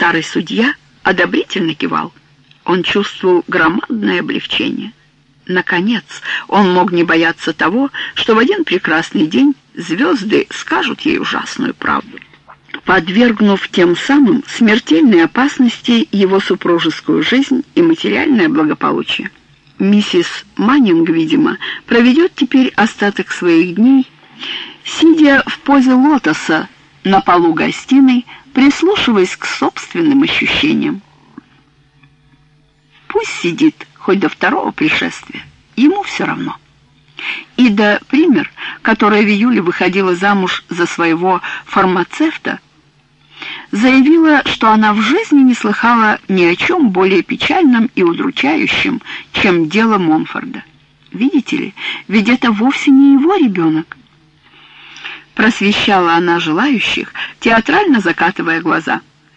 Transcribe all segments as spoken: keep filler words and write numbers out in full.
старый судья одобрительно кивал. Он чувствовал громадное облегчение. Наконец, он мог не бояться того, что в один прекрасный день звезды скажут ей ужасную правду, подвергнув тем самым смертельной опасности его супружескую жизнь и материальное благополучие. Миссис Маннинг, видимо, проведет теперь остаток своих дней, сидя в позе лотоса на полу гостиной, прислушиваясь к собственным ощущениям. Пусть сидит хоть до второго пришествия, ему все равно. Ида Пример, которая в июле выходила замуж за своего фармацевта, заявила, что она в жизни не слыхала ни о чем более печальном и удручающем, чем дело Монфорда. Видите ли, ведь это вовсе не его ребенок. Просвещала она желающих, театрально закатывая глаза.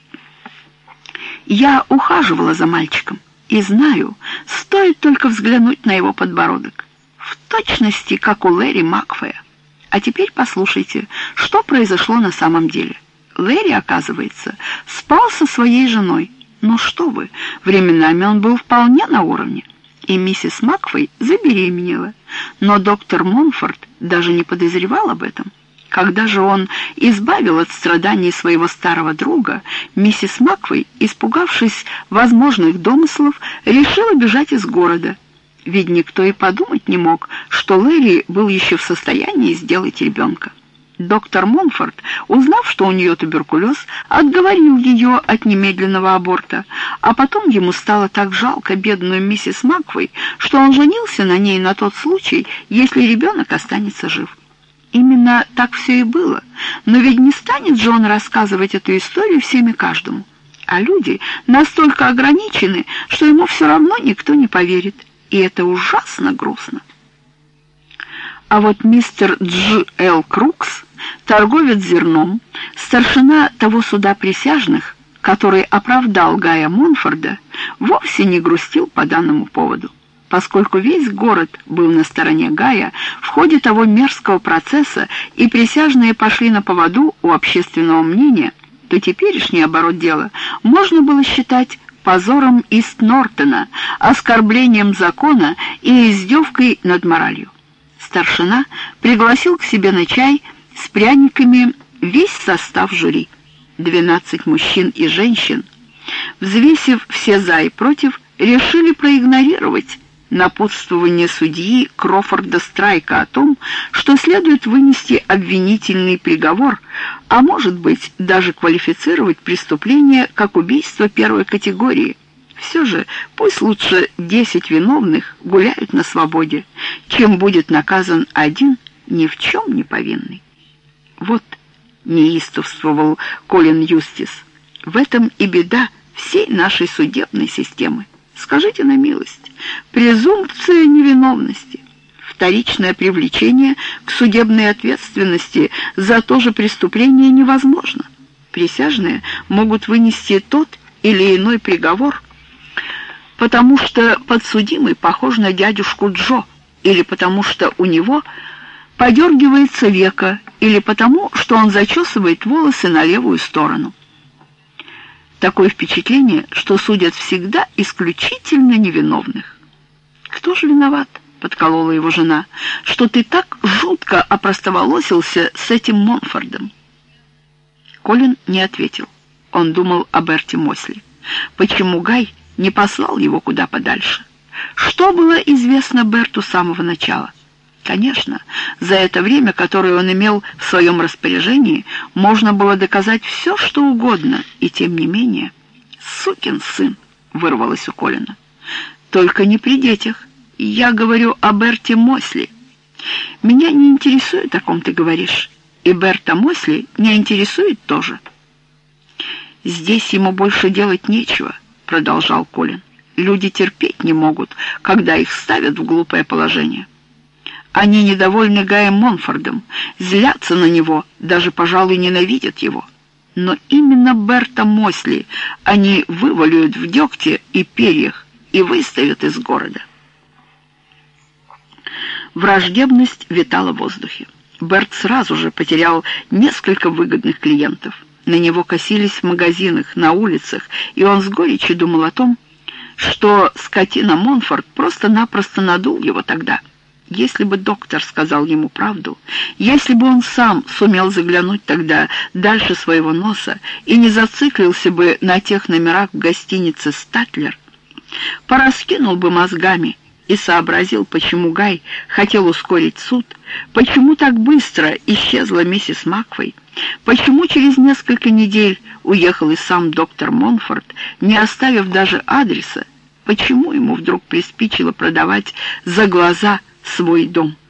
Я ухаживала за мальчиком и знаю, стоит только взглянуть на его подбородок. В точности, как у Лэри Макфея. А теперь послушайте, что произошло на самом деле. Лэри, оказывается, спал со своей женой. Ну что вы, временами он был вполне на уровне. И миссис Макфей забеременела. Но доктор Монфорд даже не подозревал об этом. Когда же он избавил от страданий своего старого друга, миссис Макфей, испугавшись возможных домыслов, решила бежать из города. Ведь никто и подумать не мог, что Лэри был еще в состоянии сделать ребенка. Доктор Монфорд, узнав, что у нее туберкулез, отговорил ее от немедленного аборта, а потом ему стало так жалко бедную миссис Макфей, что он женился на ней на тот случай, если ребенок останется жив. Именно так все и было, но ведь не станет же он рассказывать эту историю всем и каждому. А люди настолько ограничены, что ему все равно никто не поверит, и это ужасно грустно. А вот мистер Дж. Л. Крукс, торговец зерном, старшина того суда присяжных, который оправдал Гая Монфорда, вовсе не грустил по данному поводу. Поскольку весь город был на стороне Гая в ходе того мерзкого процесса и присяжные пошли на поводу у общественного мнения, то теперешний оборот дела можно было считать позором Ист Нортона, оскорблением закона и издевкой над моралью. Старшина пригласил к себе на чай с пряниками весь состав жюри, двенадцать мужчин и женщин. Взвесив все «за» и «против», решили проигнорировать напутствование судьи Крофорда Страйка о том, что следует вынести обвинительный приговор, а может быть даже квалифицировать преступление как убийство первой категории. Все же пусть лучше десять виновных гуляют на свободе, чем будет наказан один ни в чем не повинный. Вот неистовствовал Колин Юстис. В этом и беда всей нашей судебной системы. Скажите на милость, презумпция невиновности, вторичное привлечение к судебной ответственности за то же преступление невозможно. Присяжные могут вынести тот или иной приговор, потому что подсудимый похож на дядюшку Джо, или потому что у него подергивается веко, или потому что он зачесывает волосы на левую сторону. Такое впечатление, что судят всегда исключительно невиновных. «Кто же виноват?» — подколола его жена, — «что ты так жутко опростоволосился с этим Монфордом?» Колин не ответил. Он думал о Берти Мосли. Почему Гай не послал его куда подальше? Что было известно Берту с самого начала? Конечно, за это время, которое он имел в своем распоряжении, можно было доказать все, что угодно, и тем не менее... «Сукин сын!» — вырвалось у Колина. «Только не при детях. Я говорю о Берте Мосли. Меня не интересует, о ком ты говоришь, и Берта Мосли не интересует тоже». «Здесь ему больше делать нечего», — продолжал Колин. «Люди терпеть не могут, когда их ставят в глупое положение. Они недовольны Гаем Монфордом, злятся на него, даже, пожалуй, ненавидят его. Но именно Берта Мосли они вывалят в дегте и перьях и выставят из города». Враждебность витала в воздухе. Берт сразу же потерял несколько выгодных клиентов. На него косились в магазинах, на улицах, и он с горечью думал о том, что скотина Монфорт просто-напросто надул его тогда. Если бы доктор сказал ему правду, если бы он сам сумел заглянуть тогда дальше своего носа и не зациклился бы на тех номерах в гостинице «Статлер», пораскинул бы мозгами и сообразил, почему Гай хотел ускорить суд, почему так быстро исчезла миссис Макфей, почему через несколько недель уехал и сам доктор Монфорт, не оставив даже адреса, почему ему вдруг приспичило продавать за глаза свой дом.